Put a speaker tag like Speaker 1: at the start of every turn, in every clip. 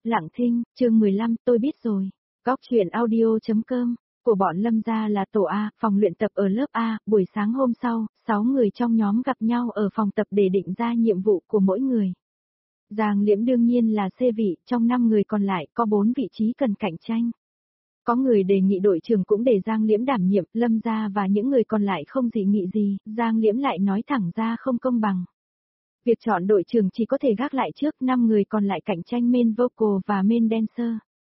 Speaker 1: Lặng Thinh, chương 15, tôi biết rồi. Góc truyện audio.com, của bọn Lâm gia là tổ A, phòng luyện tập ở lớp A, buổi sáng hôm sau, 6 người trong nhóm gặp nhau ở phòng tập để định ra nhiệm vụ của mỗi người. Giang Liễm đương nhiên là C vị, trong 5 người còn lại có 4 vị trí cần cạnh tranh. Có người đề nghị đội trưởng cũng để Giang Liễm đảm nhiệm, Lâm gia và những người còn lại không dị nghị gì, Giang Liễm lại nói thẳng ra không công bằng. Việc chọn đội trưởng chỉ có thể gác lại trước, 5 người còn lại cạnh tranh main vocal và main dancer.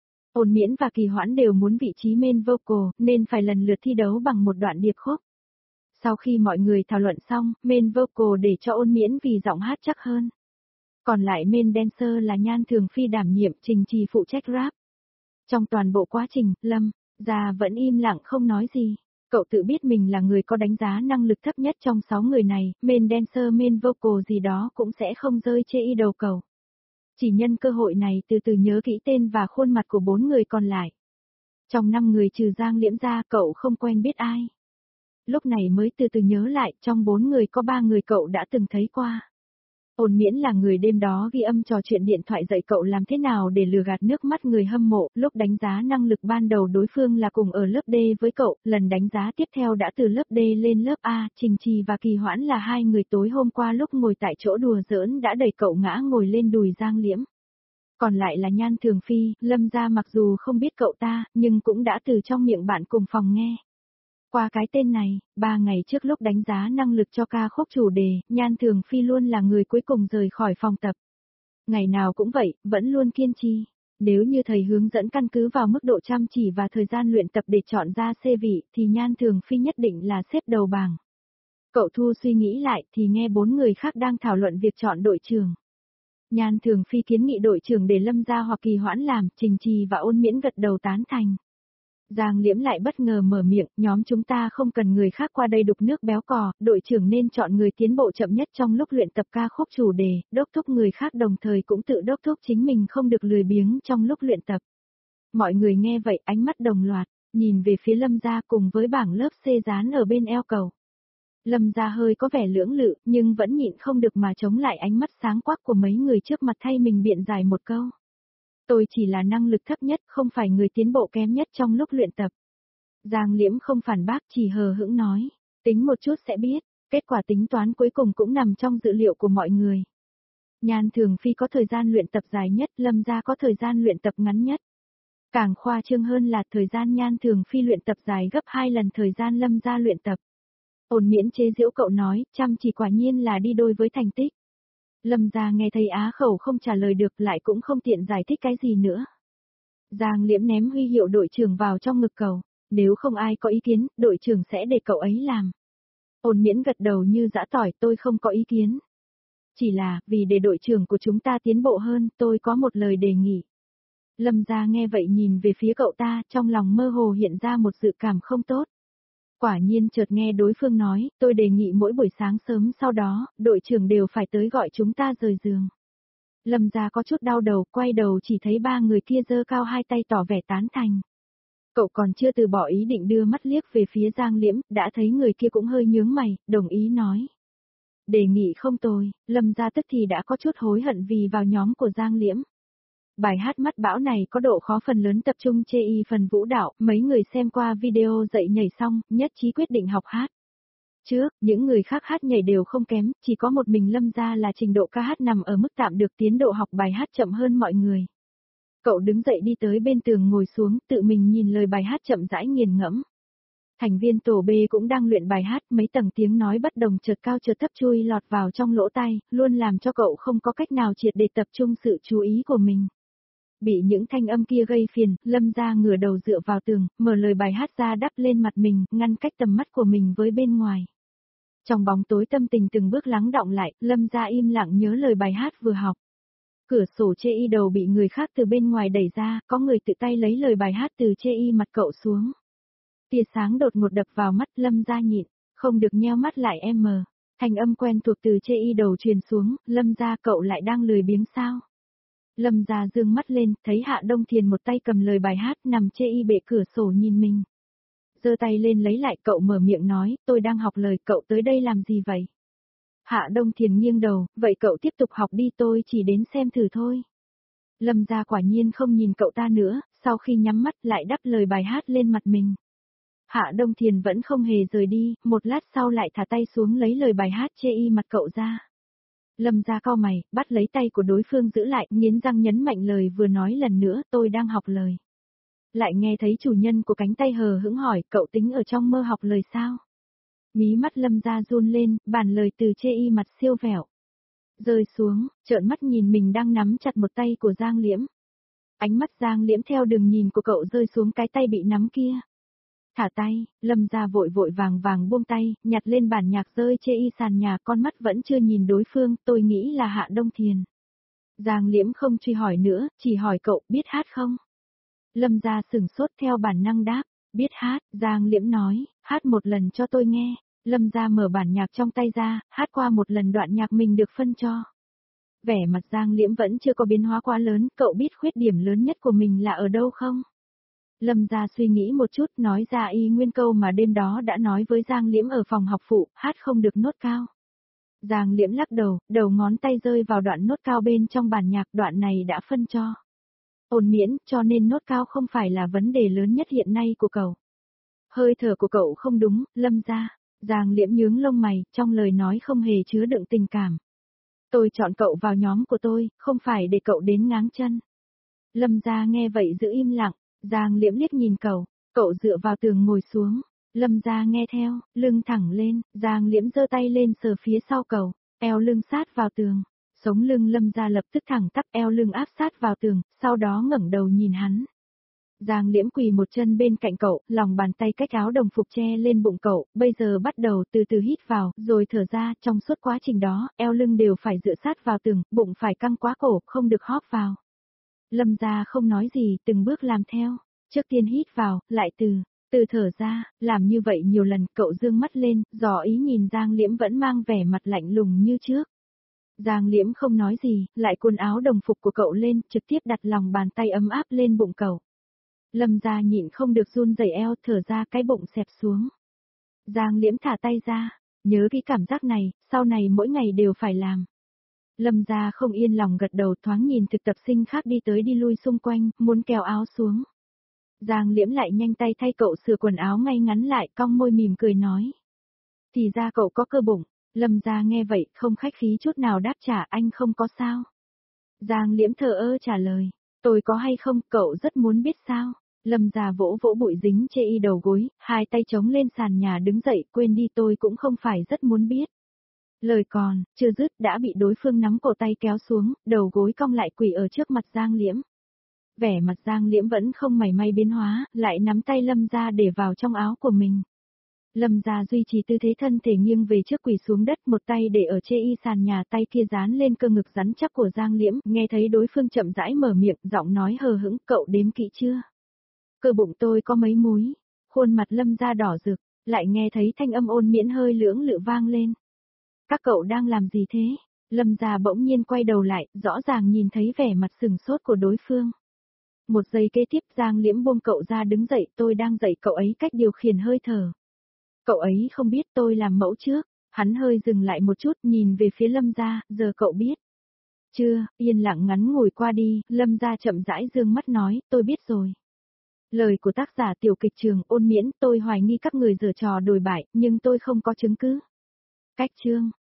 Speaker 1: Ôn Miễn và Kỳ Hoãn đều muốn vị trí main vocal, nên phải lần lượt thi đấu bằng một đoạn điệp khúc. Sau khi mọi người thảo luận xong, main vocal để cho Ôn Miễn vì giọng hát chắc hơn. Còn lại main dancer là Nhan Thường Phi đảm nhiệm, Trình Trì phụ trách rap. Trong toàn bộ quá trình, Lâm gia vẫn im lặng không nói gì. Cậu tự biết mình là người có đánh giá năng lực thấp nhất trong 6 người này, main dancer main vocal gì đó cũng sẽ không rơi chê y đầu cầu. Chỉ nhân cơ hội này từ từ nhớ kỹ tên và khuôn mặt của 4 người còn lại. Trong 5 người trừ Giang Liễm ra cậu không quen biết ai. Lúc này mới từ từ nhớ lại, trong 4 người có 3 người cậu đã từng thấy qua. Ôn Miễn là người đêm đó ghi âm trò chuyện điện thoại dạy cậu làm thế nào để lừa gạt nước mắt người hâm mộ, lúc đánh giá năng lực ban đầu đối phương là cùng ở lớp D với cậu, lần đánh giá tiếp theo đã từ lớp D lên lớp A, Trình Trì và Kỳ Hoãn là 2 người tối hôm qua lúc ngồi tại chỗ đùa giỡn đã đẩy cậu ngã ngồi lên đùi Giang Liễm. Còn lại là Nhan Thường Phi, Lâm gia mặc dù không biết cậu ta, nhưng cũng đã từ trong miệng bạn cùng phòng nghe. Qua cái tên này, 3 ngày trước lúc đánh giá năng lực cho ca khúc chủ đề, Nhan Thường Phi luôn là người cuối cùng rời khỏi phòng tập. Ngày nào cũng vậy, vẫn luôn kiên trì. Nếu như thầy hướng dẫn căn cứ vào mức độ chăm chỉ và thời gian luyện tập để chọn ra C vị, thì Nhan Thường Phi nhất định là xếp đầu bảng. Cậu Thu suy nghĩ lại thì nghe 4 người khác đang thảo luận việc chọn đội trưởng. Nhan Thường Phi kiến nghị đội trưởng để Lâm gia hoặc Kỳ Hoãn làm, Trình Trì và Ôn Miễn gật đầu tán thành. Giang Liễm lại bất ngờ mở miệng, nhóm chúng ta không cần người khác qua đây đục nước béo cò, đội trưởng nên chọn người tiến bộ chậm nhất trong lúc luyện tập ca khúc chủ đề, đốc thúc người khác đồng thời cũng tự đốc thúc chính mình không được lười biếng trong lúc luyện tập. Mọi người nghe vậy ánh mắt đồng loạt, nhìn về phía Lâm gia cùng với bảng lớp C dán ở bên eo cầu. Lâm gia hơi có vẻ lưỡng lự, nhưng vẫn nhịn không được mà chống lại ánh mắt sáng quắc của mấy người trước mặt thay mình biện giải một câu. Tôi chỉ là năng lực thấp nhất, không phải người tiến bộ kém nhất trong lúc luyện tập. Giang Liễm không phản bác, chỉ hờ hững nói, tính một chút sẽ biết, kết quả tính toán cuối cùng cũng nằm trong dự liệu của mọi người. Nhan Thường Phi có thời gian luyện tập dài nhất, Lâm gia có thời gian luyện tập ngắn nhất. Càng khoa trương hơn là thời gian Nhan Thường Phi luyện tập dài gấp 2 lần thời gian Lâm gia luyện tập. Ôn Miễn chế giễu cậu nói, chăm chỉ quả nhiên là đi đôi với thành tích. Lâm gia nghe thấy á khẩu không trả lời được lại cũng không tiện giải thích cái gì nữa. Giang Liễm ném huy hiệu đội trưởng vào trong ngực cậu, nếu không ai có ý kiến, đội trưởng sẽ để cậu ấy làm. Ôn Miễn gật đầu như giã tỏi, tôi không có ý kiến. Chỉ là, vì để đội trưởng của chúng ta tiến bộ hơn, tôi có một lời đề nghị. Lâm gia nghe vậy nhìn về phía cậu ta, trong lòng mơ hồ hiện ra một dự cảm không tốt. Quả nhiên chợt nghe đối phương nói, tôi đề nghị mỗi buổi sáng sớm sau đó, đội trưởng đều phải tới gọi chúng ta rời giường. Lâm gia có chút đau đầu, quay đầu chỉ thấy 3 người kia giơ cao 2 tay tỏ vẻ tán thành. Cậu còn chưa từ bỏ ý định đưa mắt liếc về phía Giang Liễm, đã thấy người kia cũng hơi nhướng mày, đồng ý nói. Đề nghị không tồi, Lâm gia tức thì đã có chút hối hận vì vào nhóm của Giang Liễm. Bài hát Mắt Bão này có độ khó phần lớn tập trung chê y phần vũ đạo, mấy người xem qua video dạy nhảy xong, nhất trí quyết định học hát. Trước, những người khác hát nhảy đều không kém, chỉ có một mình Lâm gia là trình độ ca hát nằm ở mức tạm được, tiến độ học bài hát chậm hơn mọi người. Cậu đứng dậy đi tới bên tường ngồi xuống, tự mình nhìn lời bài hát chậm rãi nghiền ngẫm. Thành viên tổ B cũng đang luyện bài hát, mấy tầng tiếng nói bất đồng chợt cao chợt thấp chui lọt vào trong lỗ tai, luôn làm cho cậu không có cách nào triệt để tập trung sự chú ý của mình. Bị những thanh âm kia gây phiền, Lâm gia ngửa đầu dựa vào tường, mở lời bài hát ra đắp lên mặt mình, ngăn cách tầm mắt của mình với bên ngoài. Trong bóng tối tâm tình từng bước lắng đọng lại, Lâm gia im lặng nhớ lời bài hát vừa học. Cửa sổ chê y đầu bị người khác từ bên ngoài đẩy ra, có người tự tay lấy lời bài hát từ chê y mặt cậu xuống. Tia sáng đột ngột đập vào mắt, Lâm gia nhịn, không được nheo mắt lại em mờ. Thanh âm quen thuộc từ chê y đầu truyền xuống, Lâm gia cậu lại đang lười biếng sao? Lâm gia dương mắt lên, thấy Hạ Đông Thiền một tay cầm lời bài hát nằm chê y bệ cửa sổ nhìn mình. Giơ tay lên lấy lại, cậu mở miệng nói, tôi đang học lời, cậu tới đây làm gì vậy? Hạ Đông Thiền nghiêng đầu, vậy cậu tiếp tục học đi, tôi chỉ đến xem thử thôi. Lâm gia quả nhiên không nhìn cậu ta nữa, sau khi nhắm mắt lại đắp lời bài hát lên mặt mình. Hạ Đông Thiền vẫn không hề rời đi, một lát sau lại thả tay xuống lấy lời bài hát chê y mặt cậu ra. Lâm gia cau mày, bắt lấy tay của đối phương giữ lại, nghiến răng nhấn mạnh lời vừa nói lần nữa, tôi đang học lời. Lại nghe thấy chủ nhân của cánh tay hờ hững hỏi, cậu tính ở trong mơ học lời sao? Mí mắt Lâm gia run lên, bản lời từ chê y mặt siêu vẹo. Rơi xuống, trợn mắt nhìn mình đang nắm chặt một tay của Giang Liễm. Ánh mắt Giang Liễm theo đường nhìn của cậu rơi xuống cái tay bị nắm kia. Thả tay, Lâm gia vội vội vàng vàng buông tay, nhặt lên bản nhạc rơi chê y sàn nhà, con mắt vẫn chưa nhìn đối phương, tôi nghĩ là Hạ Đông Thiền. Giang Liễm không truy hỏi nữa, chỉ hỏi cậu biết hát không? Lâm gia sửng sốt theo bản năng đáp, biết hát, Giang Liễm nói, hát một lần cho tôi nghe. Lâm gia mở bản nhạc trong tay ra, hát qua một lần đoạn nhạc mình được phân cho. Vẻ mặt Giang Liễm vẫn chưa có biến hóa quá lớn, cậu biết khuyết điểm lớn nhất của mình là ở đâu không? Lâm gia suy nghĩ một chút, nói ra y nguyên câu mà đêm đó đã nói với Giang Liễm ở phòng học phụ, hát không được nốt cao. Giang Liễm lắc đầu, đầu ngón tay rơi vào đoạn nốt cao bên trong bản nhạc, đoạn này đã phân cho. Ôn miễn, cho nên nốt cao không phải là vấn đề lớn nhất hiện nay của cậu. Hơi thở của cậu không đúng, Lâm gia. Giang Liễm nhướng lông mày, trong lời nói không hề chứa đựng tình cảm. Tôi chọn cậu vào nhóm của tôi, không phải để cậu đến ngáng chân. Lâm gia nghe vậy giữ im lặng, Giang Liễm liếc nhìn cậu dựa vào tường ngồi xuống. Lâm gia nghe theo, lưng thẳng lên, Giang Liễm giơ tay lên sờ phía sau cậu, eo lưng sát vào tường. Sống lưng Lâm gia lập tức thẳng tắp, eo lưng áp sát vào tường, sau đó ngẩng đầu nhìn hắn. Giang Liễm quỳ một chân bên cạnh cậu, lòng bàn tay cách áo đồng phục che lên bụng cậu, bây giờ bắt đầu từ từ hít vào, rồi thở ra, trong suốt quá trình đó, eo lưng đều phải dựa sát vào tường, bụng phải căng quá cổ, không được hóp vào. Lâm gia không nói gì, từng bước làm theo, trước tiên hít vào, lại từ thở ra, làm như vậy nhiều lần, cậu dương mắt lên, dò ý nhìn Giang Liễm vẫn mang vẻ mặt lạnh lùng như trước. Giang Liễm không nói gì, lại cuốn áo đồng phục của cậu lên, trực tiếp đặt lòng bàn tay ấm áp lên bụng cậu. Lâm gia nhịn không được run rẩy eo, thở ra cái bụng xẹp xuống. Giang Liễm thả tay ra, nhớ cái cảm giác này, sau này mỗi ngày đều phải làm. Lâm gia không yên lòng gật đầu, thoáng nhìn thực tập sinh khác đi tới đi lui xung quanh, muốn kéo áo xuống. Giang Liễm lại nhanh tay thay cậu sửa quần áo ngay ngắn lại, cong môi mỉm cười nói. Thì ra cậu có cơ bụng. Lâm gia nghe vậy, không khách khí chút nào đáp trả, anh không có sao. Giang Liễm thờ ơ trả lời, tôi có hay không, cậu rất muốn biết sao. Lâm gia vỗ vỗ bụi dính chê y đầu gối, hai tay chống lên sàn nhà đứng dậy, quên đi, tôi cũng không phải rất muốn biết. Lời còn, chưa dứt đã bị đối phương nắm cổ tay kéo xuống, đầu gối cong lại quỳ ở trước mặt Giang Liễm. Vẻ mặt Giang Liễm vẫn không mảy may biến hóa, lại nắm tay Lâm gia để vào trong áo của mình. Lâm gia duy trì tư thế thân thể nghiêng về trước quỳ xuống đất, một tay để ở chê y sàn nhà, tay kia dán lên cơ ngực rắn chắc của Giang Liễm, nghe thấy đối phương chậm rãi mở miệng, giọng nói hờ hững, cậu đếm kỹ chưa? Cơ bụng tôi có mấy múi? Khuôn mặt Lâm gia đỏ rực, lại nghe thấy thanh âm ôn miễn hơi lưỡng lự vang lên. Các cậu đang làm gì thế? Lâm gia bỗng nhiên quay đầu lại, rõ ràng nhìn thấy vẻ mặt sừng sốt của đối phương. Một giây kế tiếp Giang Liễm buông cậu ra đứng dậy, tôi đang dạy cậu ấy cách điều khiển hơi thở. Cậu ấy không biết tôi làm mẫu trước, hắn hơi dừng lại một chút nhìn về phía Lâm gia, giờ cậu biết. Chưa, yên lặng ngắn ngủi qua đi, Lâm gia chậm rãi dương mắt nói, tôi biết rồi. Lời của tác giả tiểu kịch Trường Ôn Miễn, tôi hoài nghi các người giở trò đồi bại, nhưng tôi không có chứng cứ. Cách chương.